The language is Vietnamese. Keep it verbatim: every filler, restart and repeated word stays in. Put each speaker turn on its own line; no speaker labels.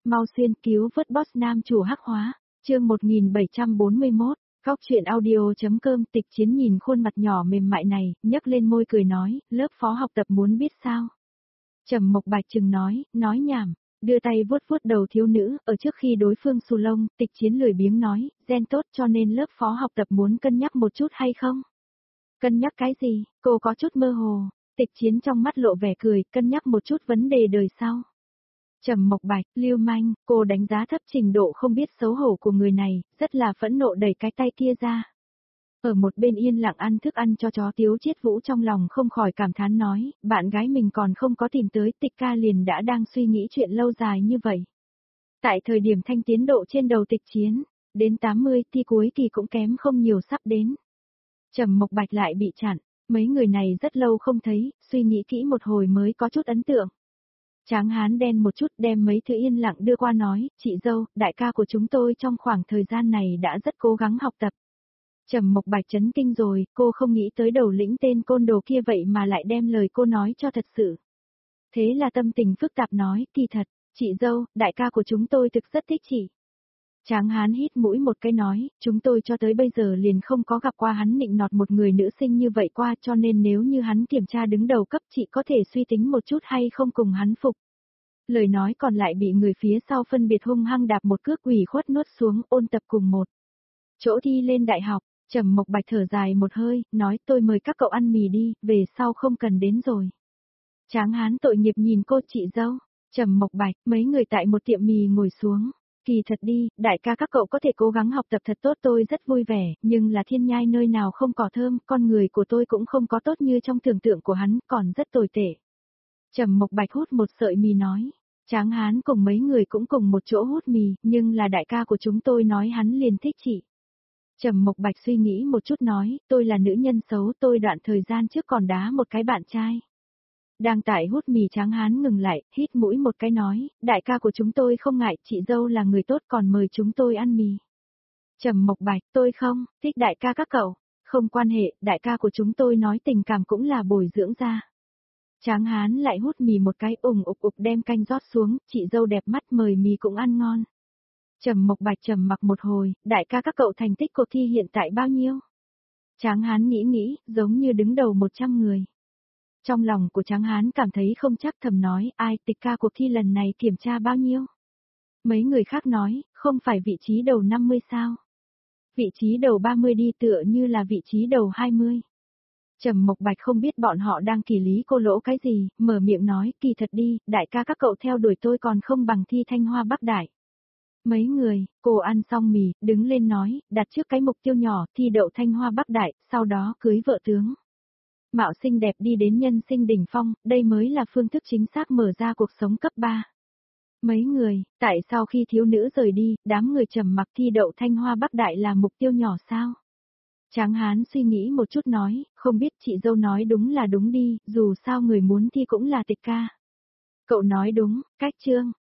mau xuyên cứu vớt boss nam chủ hắc hóa, chương một nghìn bảy trăm bốn mươi mốt, Cóc truyện audio.com. Tịch Chiến nhìn khuôn mặt nhỏ mềm mại này, nhấc lên môi cười nói, lớp phó học tập muốn biết sao? Trầm Mộc Bạch chừng nói, nói nhảm, đưa tay vuốt vuốt đầu thiếu nữ, ở trước khi đối phương xù lông, Tịch Chiến lười biếng nói, gen tốt cho nên lớp phó học tập muốn cân nhắc một chút hay không? Cân nhắc cái gì? Cô có chút mơ hồ. Tịch Chiến trong mắt lộ vẻ cười, cân nhắc một chút vấn đề đời sau. Trầm Mộc Bạch, lưu manh, cô đánh giá thấp trình độ không biết xấu hổ của người này, rất là phẫn nộ đẩy cái tay kia ra. Ở một bên yên lặng ăn thức ăn cho chó Tiếu Chiết Vũ trong lòng không khỏi cảm thán nói, bạn gái mình còn không có tìm tới, Tịch ca liền đã đang suy nghĩ chuyện lâu dài như vậy. Tại thời điểm thanh tiến độ trên đầu Tịch Chiến, đến tám mươi thi cuối kỳ cũng kém không nhiều sắp đến. Trầm Mộc Bạch lại bị chặn, mấy người này rất lâu không thấy, suy nghĩ kỹ một hồi mới có chút ấn tượng. Tráng hán đen một chút đem mấy thứ yên lặng đưa qua nói, chị dâu, đại ca của chúng tôi trong khoảng thời gian này đã rất cố gắng học tập. Trầm Mộc Bạch chấn kinh rồi, cô không nghĩ tới đầu lĩnh tên côn đồ kia vậy mà lại đem lời cô nói cho thật sự. Thế là tâm tình phức tạp nói, kỳ thật, chị dâu, đại ca của chúng tôi thực rất thích chị. Tráng hán hít mũi một cái nói, chúng tôi cho tới bây giờ liền không có gặp qua hắn nịnh nọt một người nữ sinh như vậy qua, cho nên nếu như hắn kiểm tra đứng đầu cấp chị có thể suy tính một chút hay không cùng hắn phục. Lời nói còn lại bị người phía sau phân biệt hung hăng đạp một cước quỷ khuất nuốt xuống, ôn tập cùng một chỗ thi lên đại học. Trầm Mộc Bạch thở dài một hơi, nói tôi mời các cậu ăn mì đi, về sau không cần đến rồi. Tráng hán tội nghiệp nhìn cô chị dâu. Trầm Mộc Bạch, mấy người tại một tiệm mì ngồi xuống. Kỳ thật đi, đại ca các cậu có thể cố gắng học tập thật tốt, tôi rất vui vẻ, nhưng là thiên nhai nơi nào không cỏ thơm, con người của tôi cũng không có tốt như trong tưởng tượng của hắn, còn rất tồi tệ. Trầm Mộc Bạch hút một sợi mì nói, Tráng hán cùng mấy người cũng cùng một chỗ hút mì, nhưng là đại ca của chúng tôi nói hắn liền thích chị. Trầm Mộc Bạch suy nghĩ một chút nói, tôi là nữ nhân xấu, tôi đoạn thời gian trước còn đá một cái bạn trai. Đang tại hút mì Tráng hán ngừng lại, hít mũi một cái nói, đại ca của chúng tôi không ngại, chị dâu là người tốt còn mời chúng tôi ăn mì. Trầm Mộc Bạch, tôi không, thích đại ca các cậu, không quan hệ, đại ca của chúng tôi nói tình cảm cũng là bồi dưỡng ra. Tráng hán lại hút mì một cái ủng ục ục đem canh rót xuống, chị dâu đẹp mắt mời mì cũng ăn ngon. Trầm Mộc Bạch trầm mặc một hồi, đại ca các cậu thành tích cuộc thi hiện tại bao nhiêu? Tráng hán nghĩ nghĩ, giống như đứng đầu một trăm người. Trong lòng của Tráng hán cảm thấy không chắc, thầm nói, ai, Tịch ca cuộc thi lần này kiểm tra bao nhiêu? Mấy người khác nói, không phải vị trí đầu năm mươi sao? Vị trí đầu ba mươi đi, tựa như là vị trí đầu hai mươi. Trầm Mộc Bạch không biết bọn họ đang kỳ lý cô lỗ cái gì, mở miệng nói, kỳ thật đi, đại ca các cậu theo đuổi tôi còn không bằng thi Thanh Hoa Bắc Đại. Mấy người, cô ăn xong mì, đứng lên nói, đặt trước cái mục tiêu nhỏ, thi đậu Thanh Hoa Bắc Đại, sau đó cưới vợ tướng. Mạo xinh đẹp đi đến nhân sinh đỉnh phong, đây mới là phương thức chính xác mở ra cuộc sống cấp ba. Mấy người, tại sao khi thiếu nữ rời đi, đám người trầm mặc thi đậu Thanh Hoa Bắc Đại là mục tiêu nhỏ sao? Tráng hán suy nghĩ một chút nói, không biết chị dâu nói đúng là đúng đi, dù sao người muốn thi cũng là Tịch ca. Cậu nói đúng, cách chương,